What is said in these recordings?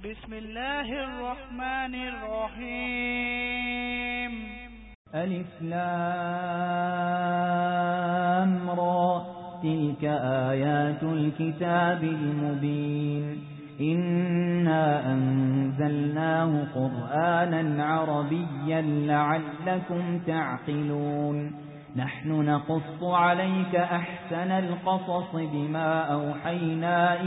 بسم الله الرحمن الرحيم. ألف لام را، تلك آيات الكتاب المبين. إنا أنزلناه قرآنا عربيا لعلكم تعقلون. نحن نقص عليك أحسن القصص بما أوحينا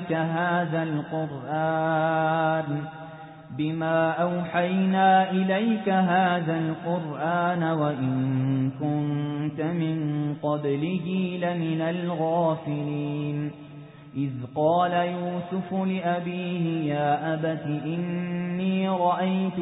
إليك هذا القرآن وإن كنت من قبله لمن الغافلين. إذ قال يوسف لأبيه يا أبت إني رأيت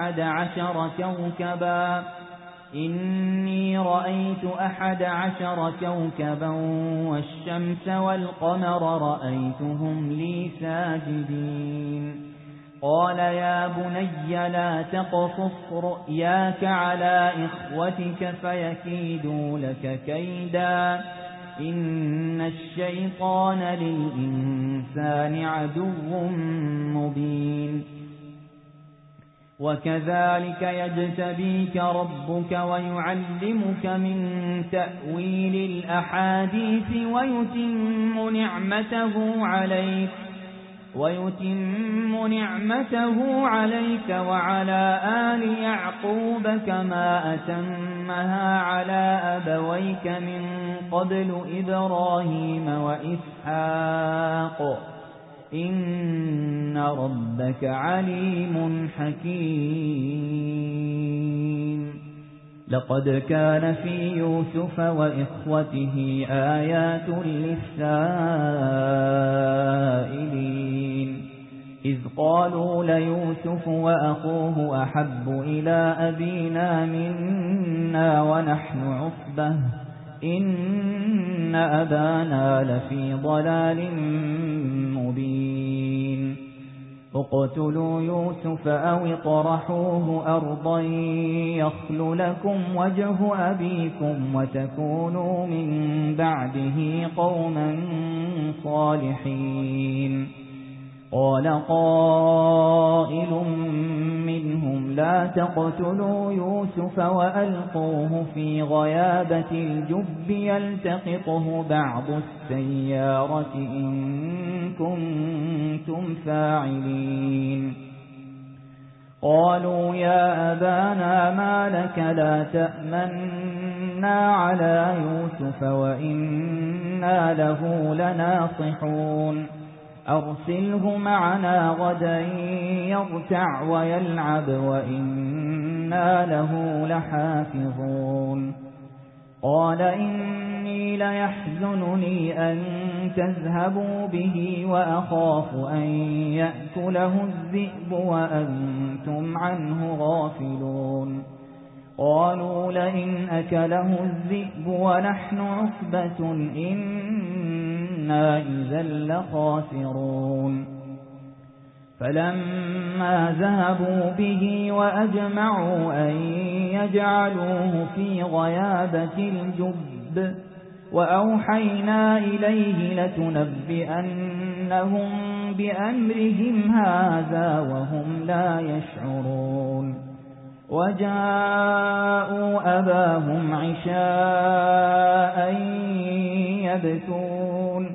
11 كوكبا والشمس والقمر رأيتهم لي ساجدين. قال يا بني لا تقصص رؤياك على إخوتك فيكيدوا لك كيدا، إن الشيطان للإنسان عدو مبين. وكذلك يجتبيك ربك ويعلمك من تأويل الأحاديث ويتم نعمته عليك وعلى آل يعقوب كما أتمها على أبويك من قبل إبراهيم وإسحاق، إن ربك عليم حكيم. لقد كان في يوسف وإخوته آيات للسائلين، إذ قالوا ليوسف وأخوه أحب إلى أبينا منا ونحن عصبة إن أبانا لفي ضلال مبين. اقتلوا يوسف أو اطرحوه أرضا يخل لكم وجه أبيكم وتكونوا من بعده قوما صالحين. قال قائل منهم لا تقتلوا يوسف وألقوه في غيابة الجب يلتقطه بعض السيارة إن كنتم فاعلين. قالوا يا أبانا ما لك لا تأمنا على يوسف وإنا له لناصحون، أرسله معنا غدا يرتع ويلعب وإنا له لحافظون. قال إني ليحزنني أن تذهبوا به وأخاف أن يأكله الذئب وأنتم عنه غافلون. قالوا لئن أكله الذئب ونحن عصبة إنا إذا لخاسرون. فلما ذهبوا به وأجمعوا أن يجعلوه في غيابة الجب وأوحينا إليه لتنبئنهم بأمرهم هذا وهم لا يشعرون. وجاءوا أباهم عشاء يبكون.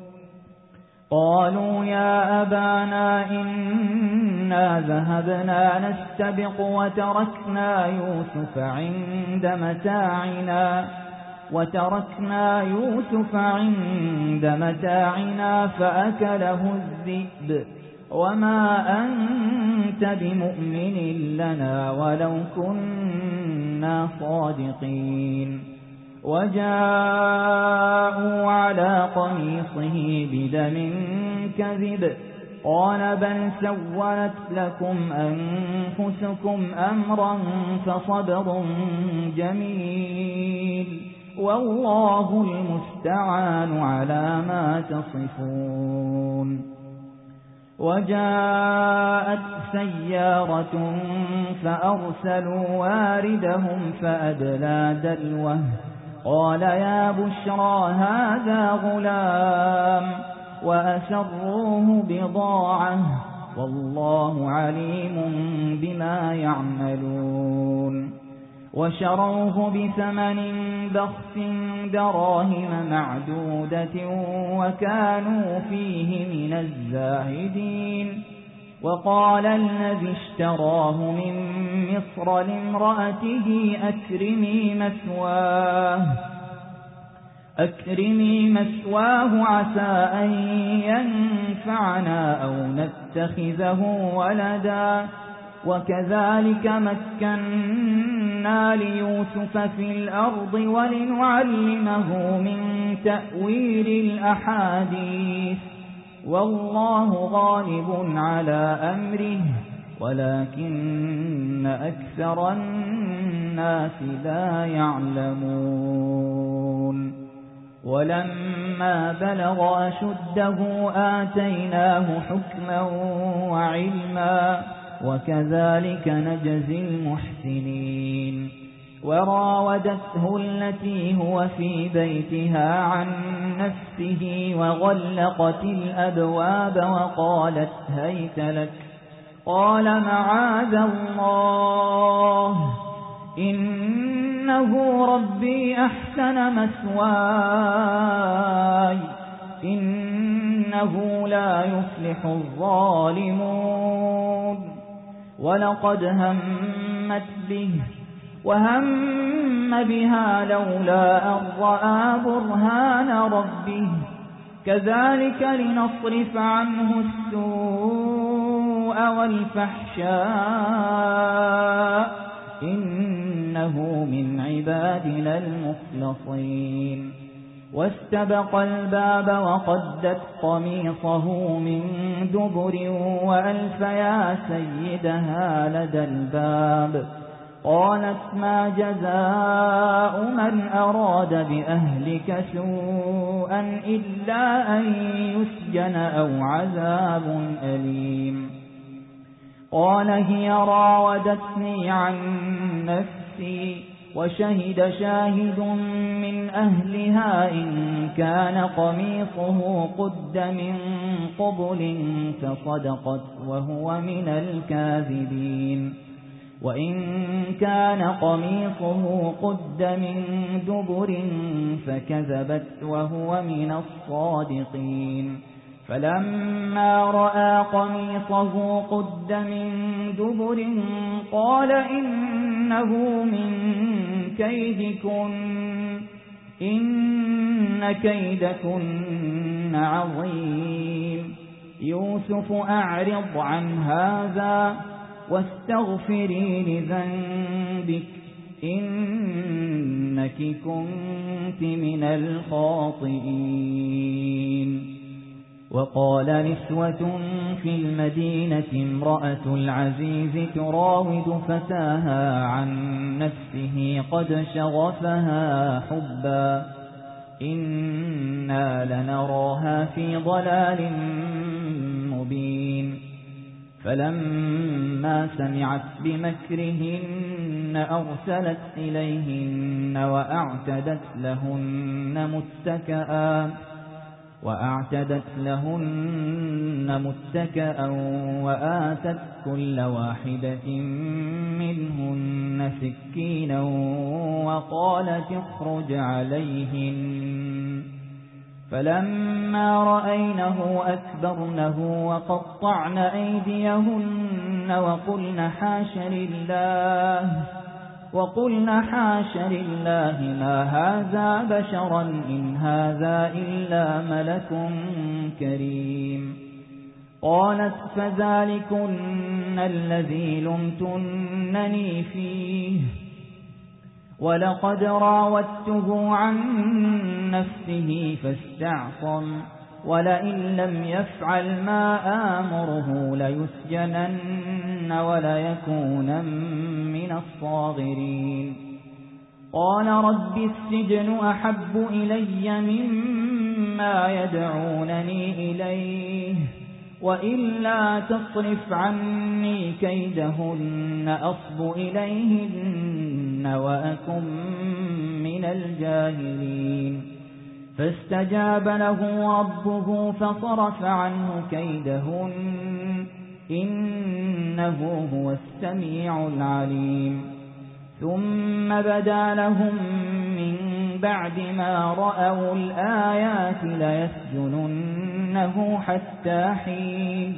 قالوا يا أبانا إنا ذهبنا نستبق وتركنا يوسف عند متاعنا فأكله الذئب وما أنت بمؤمن لنا ولو كنا صادقين. وجاءوا على قميصه بدم كذب قال بل سولت لكم أنفسكم أمرا فصبر جميل والله المستعان على ما تصفون. وجاءت سيارة فأرسلوا واردهم فأدلى دلوه قال يا بشرى هذا غلام وأسروه بضاعة والله عليم بما يعملون وشروه بثمن بخس دراهم معدودة وكانوا فيه من الزاهدين وقال الذي اشتراه من مصر لامرأته أكرمي مثواه عسى أن ينفعنا أو نتخذه ولدا وكذلك مكنا ليوسف في الأرض ولنعلمه من تأويل الأحاديث والله غالب على أمره ولكن أكثر الناس لا يعلمون ولما بلغ أشده آتيناه حكما وعلما وكذلك نجزي المحسنين وراودته التي هو في بيتها عن نفسه وغلقت الأبواب وقالت هيت لك قال معاذ الله إنه ربي أحسن مثواي إنه لا يفلح الظالمون ولقد همت به وهم بها لولا أن رأى برهان ربه كذلك لنصرف عنه السوء والفحشاء إنه من عبادنا المخلصين واستبق الباب وقدت قميصه من دبر وألف يا سيدها لدى الباب قالت ما جزاء من أراد بأهلك سوءا إلا أن يسجن أو عذاب أليم قال هي راودتني عن نفسي وشهد شاهد من أهلها إن كان قميصه قد من قبل فصدقت وهو من الكاذبين وإن كان قميصه قد من دبر فكذبت وهو من الصادقين فلما رأى قميصه قد من دبر قال إنه من كيدكن إن كيدكن عظيم يوسف أعرض عن هذا واستغفري لذنبك إنك كنت من الخاطئين وقال نسوة في المدينة امرأة العزيز تراود فتاها عن نفسه قد شغفها حبا إنا لنراها في ضلال مبين فلما سمعت بمكرهن أرسلت إليهن وأعتدت لهن متكأ وآتت كل واحدة منهن سكينا وقالت اخرج عليهن فلما رأينه أكبرنه وقطعن أيديهن وقلن حاش لله ما هذا بشرا إن هذا إلا ملك كريم قالت فذلكن الذي لمتنني فيه ولقد راودته عن نفسه فاستعصم ولئن لم يفعل ما آمره ليسجنن وليكون من الصاغرين قال رب السجن أحب إلي مما يدعونني إليه وإلا تصرف عني كيدهن أصب إليهن وأكن من الجاهلين فاستجاب له ربه فصرف عنه كيدهن إنه هو السميع العليم ثم بدا لهم من بعد ما رأوا الآيات ليسجننه حتى حين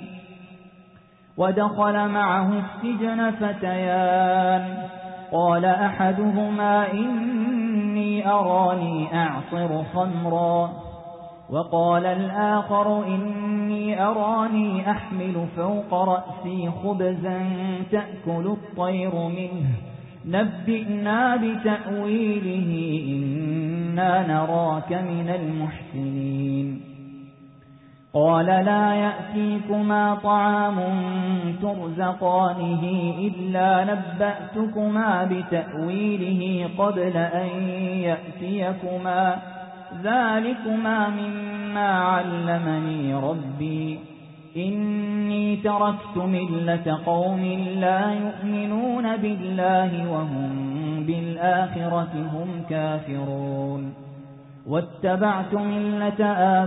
ودخل معه السجن فتيان قال أحدهما إني أراني أعصر خمرا وقال الآخر إني أراني أحمل فوق رأسي خبزا تأكل الطير منه نبئنا بتأويله إنا نراك من المحسنين قال لا يأتيكما طعام ترزقانه إلا نبأتكما بتأويله قبل أن يأتيكما ذلكما مما علمني ربي إني تركت ملة قوم لا يؤمنون بالله وهم بالآخرة هم كافرون واتبعت ملة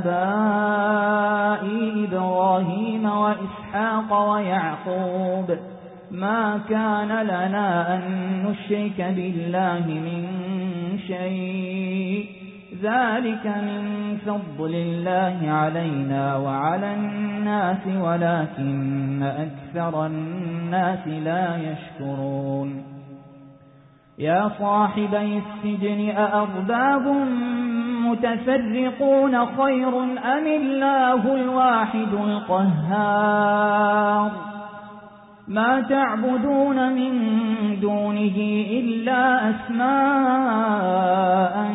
آبائي إبراهيم وإسحاق ويعقوب ما كان لنا أن نشرك بالله من شيء ذلك من فضل الله علينا وعلى الناس ولكن أكثر الناس لا يشكرون يا صاحبي السجن أأرباب متفرقون خير أم الله الواحد القهار ما تعبدون من دونه إلا أسماء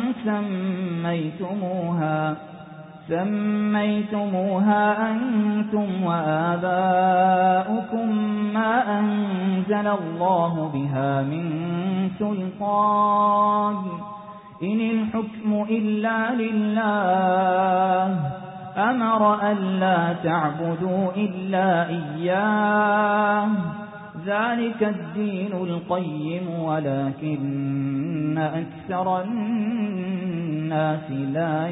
سميتموها أنتم وآباؤكم ما أنزل الله بها من سلطان إن الحكم إلا لله أمر ألا تعبدوا إلا إياه ذلك الدين القيم ولكن أكثر الناس لا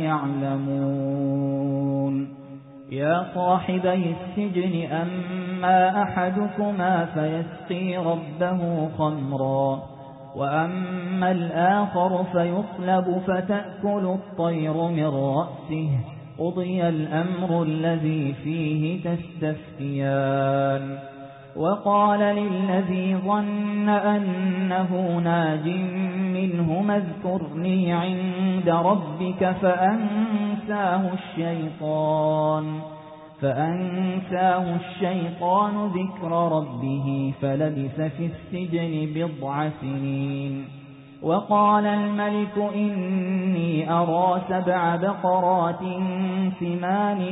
يعلمون يا صاحبي السجن أما أحدكما فيسقي ربه خمرا وأما الآخر فيصلب فتأكل الطير من رأسه قضي الأمر الذي فيه تستفتيان وقال للذي ظن أنه ناج منهما اذكرني عند ربك فأنساه الشيطان ذكر ربه فلبث في السجن بضع سنين وقال الملك إني أرى 7 بقرات سمان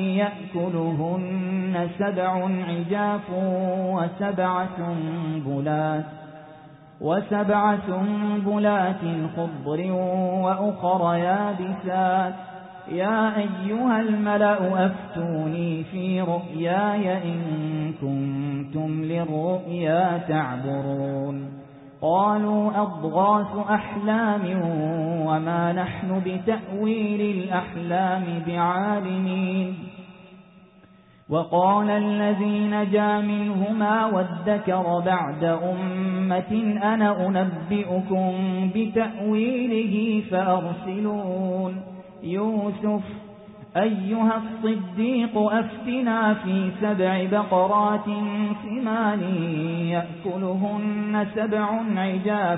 يأكلهن 7 عجاف وسبع سنبلات خضر وأخر يابسات يا أيها الملأ أفتوني في رؤياي إن كنتم للرؤيا تعبرون قالوا أضغاث أحلام وما نحن بتأويل الأحلام بعالمين وقال الذي نجا منهما وادكر بعد أمة أنا أنبئكم بتأويله فأرسلون يوسف أيها الصديق أفتنا في 7 بقرات سمان يأكلهن 7 عجاف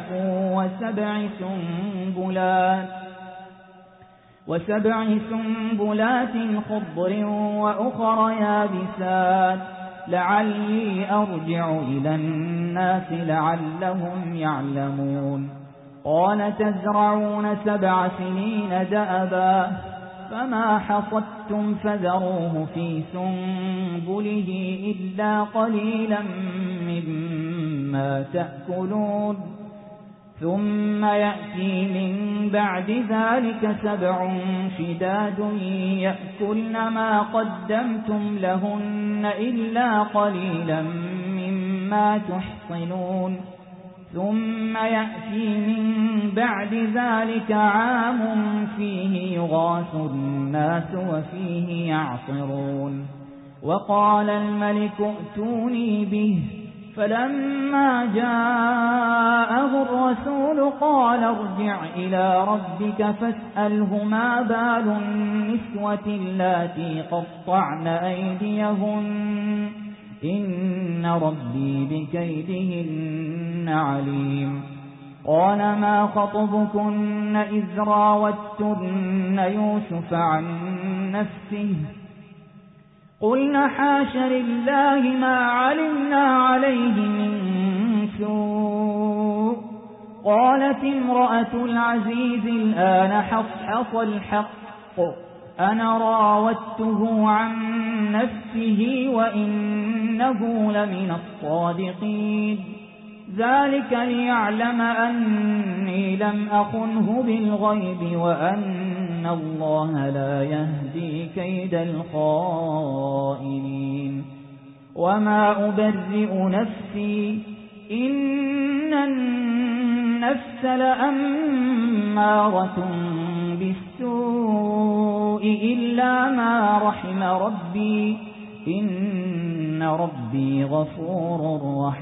وسبع سنبلات خضر وأخر يابسات لعلي أرجع إلى الناس لعلهم يعلمون قال تزرعون 7 سنين دأبا فما حصدتم فذروه في سنبله إلا قليلا مما تأكلون ثم يأتي من بعد ذلك 7 شداد يأكلن ما قدمتم لهن إلا قليلا مما تحصنون ثم يأتي من بعد ذلك عام فيه يغاث الناس وفيه يعصرون وقال الملك ائتوني به. فلما جاءه الرسول قال ارجع إلى ربك فاسأله ما بال النسوة اللاتي قطعن أيديهن إن ربي بكيدهن عليم. قال ما خطبكن إذ راوتن يوسف عن نفسه قلنا حاش لله ما علمنا عليه من سوء. قالت امرأة العزيز الآن حصحص الحق أنا راودته عن نفسه وإنه لمن الصادقين. ذلك ليعلم أني لم أخنه بالغيب وأن الله لا يهدي كيد الخائنين. وما أبرئ نفسي إن النفس لأمارة بالسوء إلا ما رحم ربي إن ربي غفور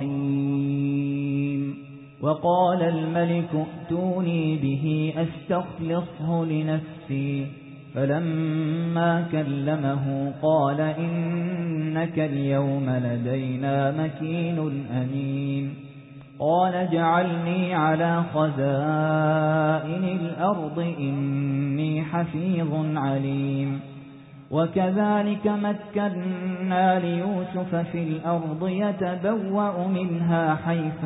رحيم. وقال الملك ائتوني به أستخلصه لنفسي. فلما كلمه قال إنك اليوم لدينا مكين أمين. قال اجعلني على خزائن الأرض إني حفيظ عليم. وكذلك مكنا ليوسف في الأرض يتبوأ منها حيث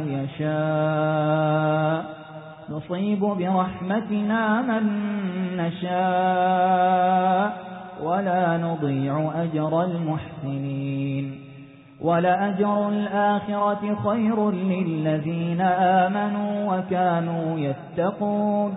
يشاء نصيب برحمتنا من نشاء ولا نضيع أجر المحسنين. ولأجر الآخرة خير للذين آمنوا وكانوا يتقون.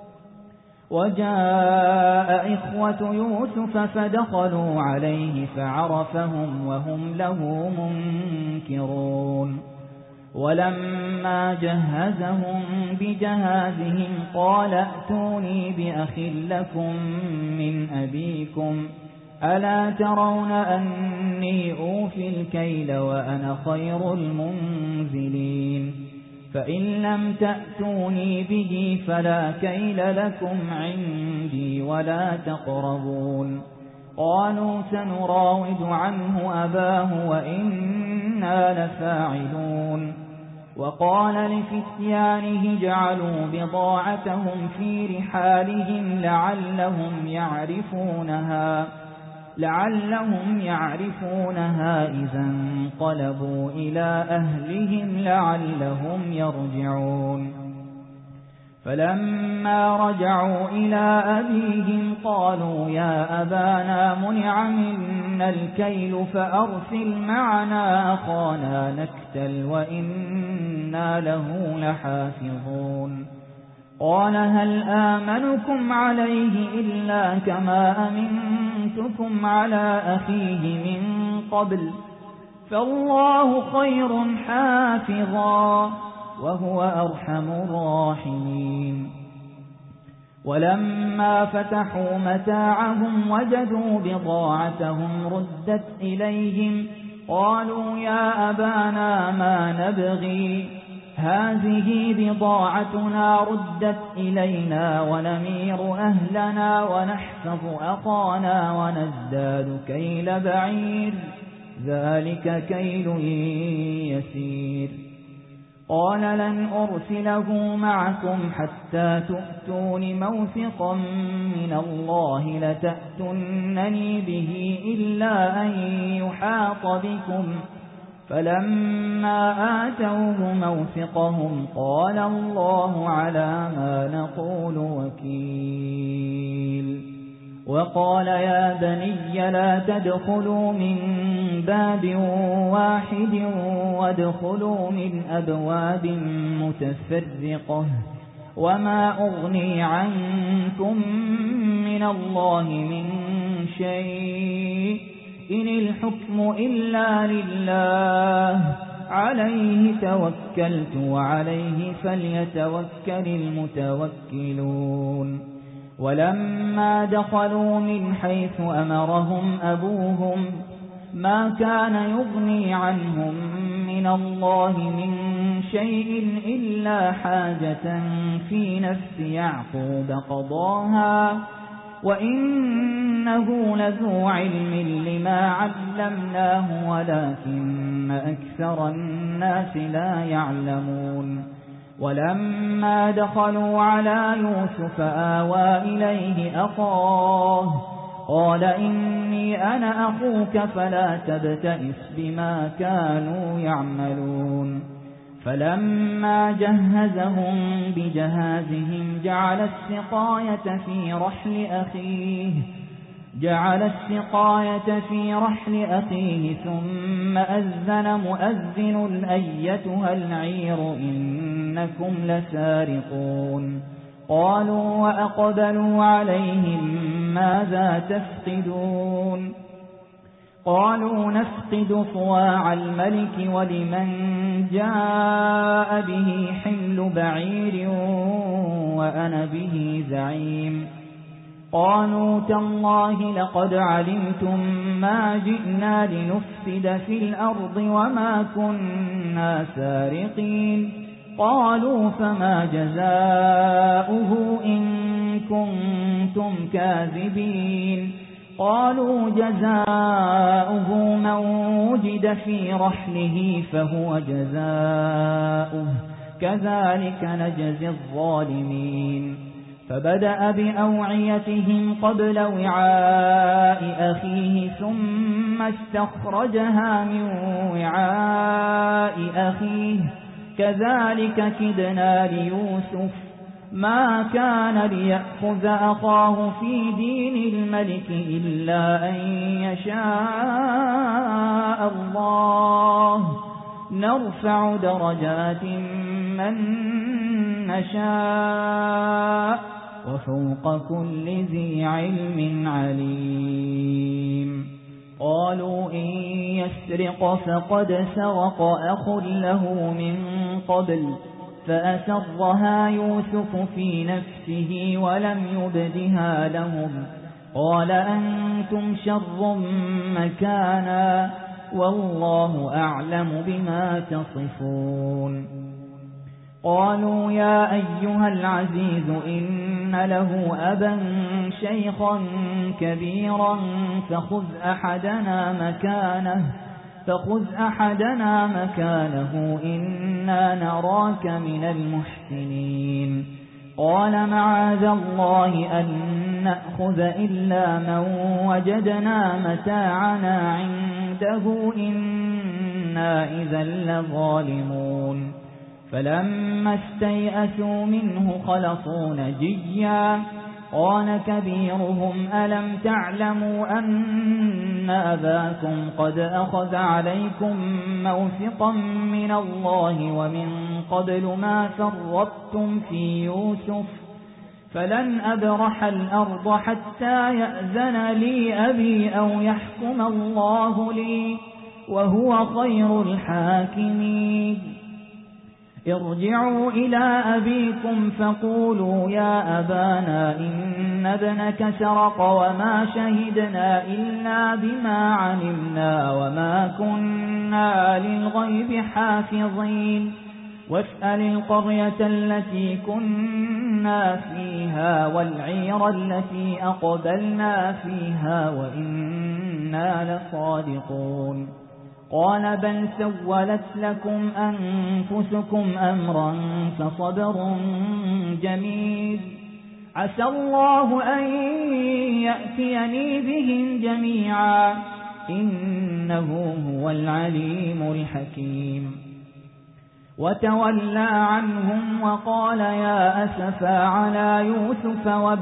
وجاء إخوة يوسف فدخلوا عليه فعرفهم وهم له منكرون. ولما جهزهم بجهازهم قال ائتوني بأخ لكم من أبيكم ألا ترون أني أوفي الكيل وأنا خير المنزلين. فإن لم تأتوني به فلا كيل لكم عندي ولا تقربون. قالوا سنراود عنه أباه وإنا لفاعلون. وقال لفتيانه جعلوا بضاعتهم في رحالهم لعلهم يعرفونها إذا انقلبوا إلى أهلهم لعلهم يرجعون. فلما رجعوا إلى أبيهم قالوا يا أبانا منع منا الكيل فأرسل معنا أخانا نكتل وإنا له لحافظون. قال هل آمنكم عليه إلا كما أمنتكم على أخيه من قبل فالله خير حافظا وهو أرحم الراحمين. ولما فتحوا متاعهم وجدوا بضاعتهم ردت إليهم قالوا يا أبانا ما نبغي هذه بضاعتنا ردت إلينا ونمير أهلنا ونحفظ أخانا ونزداد كيل بعير ذلك كيل يسير. قال لن أرسله معكم حتى تؤتون موثقا من الله لتأتونني به إلا أن يحاط بكم. فلما آتوه موثقهم قال الله على ما نقول وكيل. وقال يا بني لا تدخلوا من باب واحد وادخلوا من أبواب متفرقة وما أغني عنكم من الله من شيء إن الحكم إلا لله عليه توكلت وعليه فليتوكل المتوكلون. ولما دخلوا من حيث أمرهم أبوهم ما كان يغني عنهم من الله من شيء إلا حاجة في نفس يعقوب قضاها وإنه لذو علم لما علمناه ولكن أكثر الناس لا يعلمون ولما دخلوا على يوسف آوى إليه أخاه قال إني أنا أخوك فلا تبتئس بما كانوا يعملون فلما جهزهم بجهازهم جعل السقاية في رحل أخيه ثم أذن مؤذن أيتها العير إنكم لسارقون قالوا وأقبلوا عليهم ماذا تفقدون قالوا نفقد صواع الملك ولمن جاء به حمل بعير وأنا به زعيم قالوا تالله لقد علمتم ما جئنا لنفسد في الأرض وما كنا سارقين قالوا فما جزاؤه إن كنتم كاذبين قالوا جزاؤه من وجد في رحله فهو جزاؤه كذلك نجزي الظالمين فبدأ بأوعيتهم قبل وعاء أخيه ثم استخرجها من وعاء أخيه كذلك كدنا ليوسف ما كان ليأخذ أخاه في دين الملك إلا أن يشاء الله نرفع درجات من نشاء وفوق كل ذي علم عليم قالوا إن يسرق فقد سرق أخ له من قبل فأسرها يوسف في نفسه ولم يبدها لهم قال أنتم شر مكانا والله أعلم بما تصفون قالوا يا أيها العزيز إن له أبا شيخا كبيرا فخذ أحدنا مكانه إنا نراك من المحسنين قال معاذ الله أن نأخذ إلا من وجدنا متاعنا عنده إنا إذا لظالمون فلما استيئسوا منه خلصوا نجيا قال كبيرهم ألم تعلموا أن أباكم قد أخذ عليكم موثقا من الله ومن قبل ما فرطتم في يوسف فلن أبرح الأرض حتى يأذن لي أبي أو يحكم الله لي وهو خير الحاكمين ارجعوا إلى أبيكم فقولوا يا أبانا إن ابنك سرق وما شهدنا إلا بما علمنا وما كنا للغيب حافظين واسأل القرية التي كنا فيها والعير التي أقبلنا فيها وإنا لصادقون قال بل سولت لكم أنفسكم أمرا فصبر جميل عسى الله أن يأتيني بهم جميعا إنه هو العليم الحكيم وتولى عنهم وقال يا أسفى على يوسف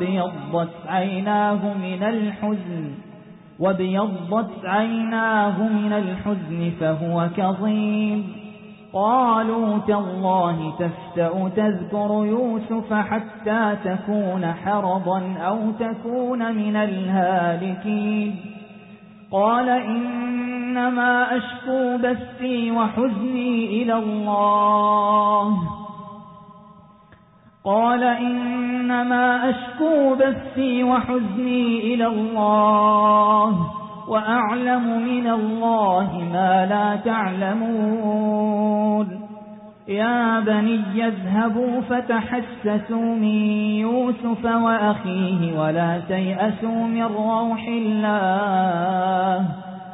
وابيضت عيناه من الحزن فهو كظيم قالوا تالله تفتأ تذكر يوسف حتى تكون حرضا أو تكون من الهالكين قال إنما أشكو بثي وحزني إلى الله وأعلم من الله ما لا تعلمون يا بني اذهبوا فتحسسوا من يوسف وأخيه ولا تيأسوا من روح الله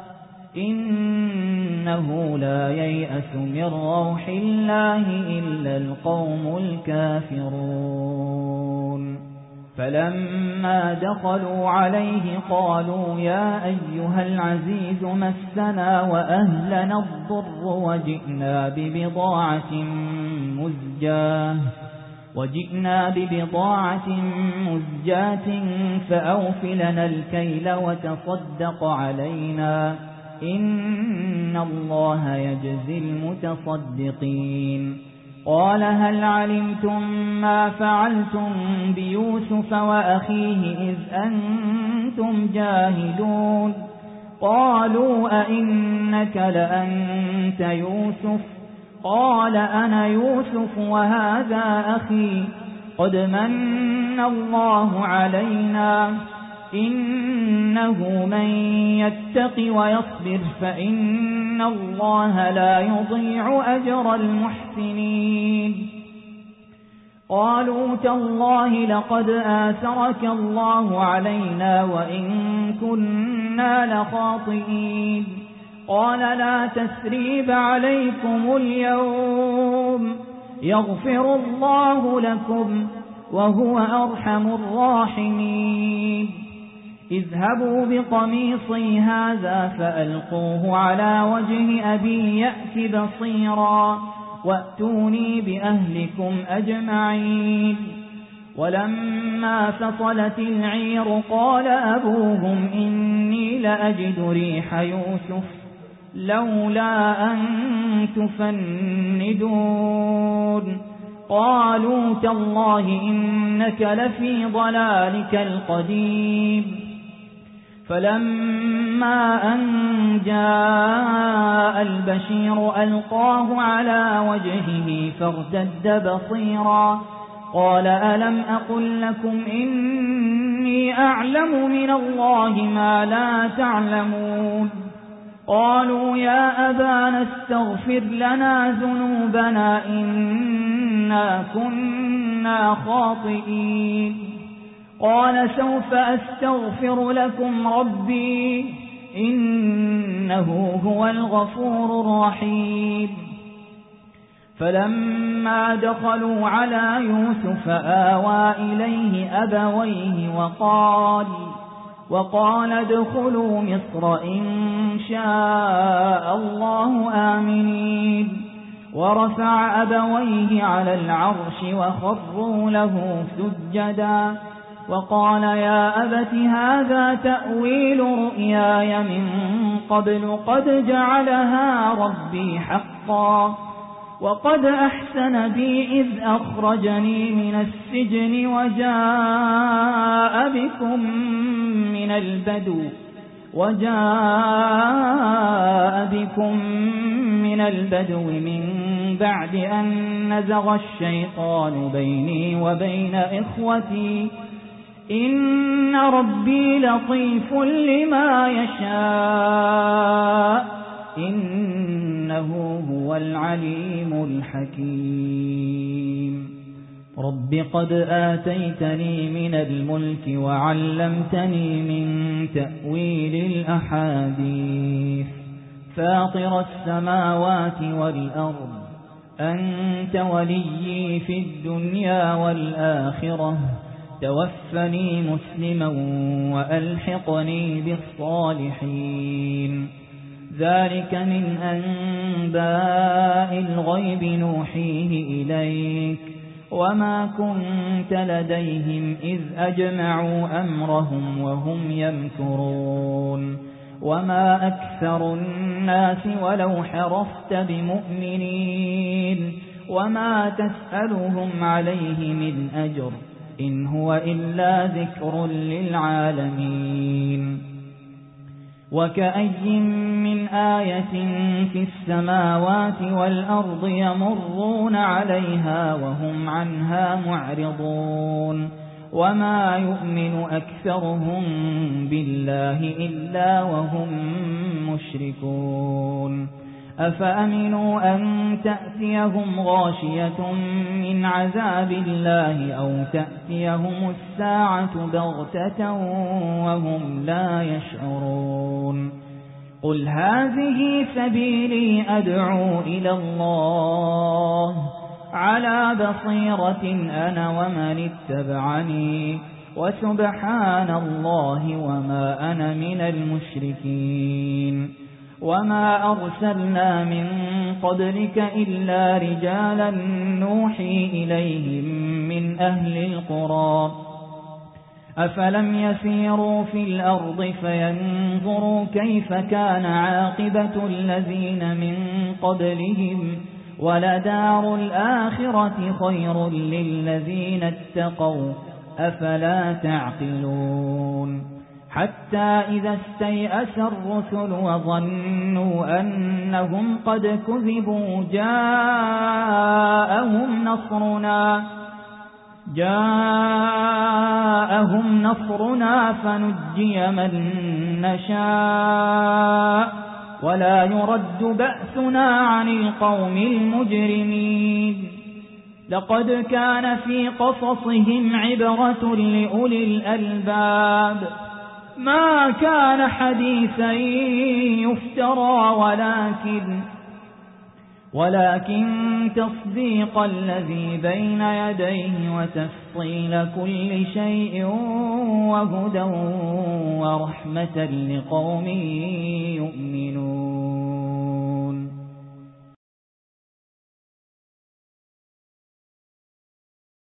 إنه لا ييأس من روح الله إلا القوم الكافرون فلما دخلوا عليه قالوا يا أيها العزيز مسنا وأهلنا الضر وجئنا ببضاعة مزجاة فأوفلنا الكيل وتصدق علينا إن الله يجزي المتصدقين قال هل علمتم ما فعلتم بيوسف وأخيه إذ أنتم جاهلون قالوا أئنك لأنت يوسف قال أنا يوسف وهذا أخي قد من الله علينا إنه من يتق ويصبر فإن الله لا يضيع أجر المحسنين قالوا تالله لقد آثرك الله علينا وإن كنا لخاطئين قال لا تثريب عليكم اليوم يغفر الله لكم وهو أرحم الراحمين اذهبوا بقميصي هذا فألقوه على وجه أبي يأت بصيرا وأتوني بأهلكم أجمعين ولما فصلت العير قال أبوهم إني لأجد ريح يوسف لولا أن تفندون قالوا تالله إنك لفي ضلالك القديم فلما أن جاء البشير ألقاه على وجهه فارتد بصيرا قال ألم أقل لكم إني أعلم من الله ما لا تعلمون قالوا يا أبانا استغفر لنا ذنوبنا إنا كنا خاطئين قال سوف أستغفر لكم ربي إنه هو الغفور الرحيم فلما دخلوا على يوسف آوى إليه أبويه وقال ادخلوا مصر إن شاء الله آمنين ورفع أبويه على العرش وخروا له سجدا وقال يا أبت هذا تأويل رؤياي من قبل قد جعلها ربي حقا وقد أحسن بي إذ أخرجني من السجن وجاء بكم من البدو من بعد أن نزغ الشيطان بيني وبين إخوتي إن ربي لطيف لما يشاء إنه هو العليم الحكيم رب قد آتيتني من الملك وعلمتني من تأويل الأحاديث فاطر السماوات والأرض أنت وليي في الدنيا والآخرة توفني مسلما وألحقني بالصالحين ذلك من أنباء الغيب نوحيه إليك وما كنت لديهم إذ أجمعوا أمرهم وهم يمكرون وما أكثر الناس ولو حرصت بمؤمنين وما تسألهم عليه من أجر إن هو إلا ذكر للعالمين وكأي من آية في السماوات والأرض يمرون عليها وهم عنها معرضون وما يؤمن أكثرهم بالله إلا وهم مشركون أفأمنوا أن تأتيهم غاشية من عذاب الله أو تأتيهم الساعة بغتة وهم لا يشعرون قل هذه سبيلي أدعو إلى الله على بصيرة أنا ومن اتبعني وسبحان الله وما أنا من المشركين وما أرسلنا من قبلك إلا رجالا نوحي إليهم من أهل القرى أفلم يسيروا في الأرض فينظروا كيف كان عاقبة الذين من قبلهم ولدار الآخرة خير للذين اتقوا أفلا تعقلون حتى إذا استيأس الرسل وظنوا أنهم قد كذبوا جاءهم نصرنا فنجي من نشاء ولا يرد بأسنا عن القوم المجرمين لقد كان في قصصهم عبرة لأولي الألباب ما كان حديثا يفترى ولكن تصديق الذي بين يديه وتفصيل كل شيء وهدى ورحمة لقوم يؤمنون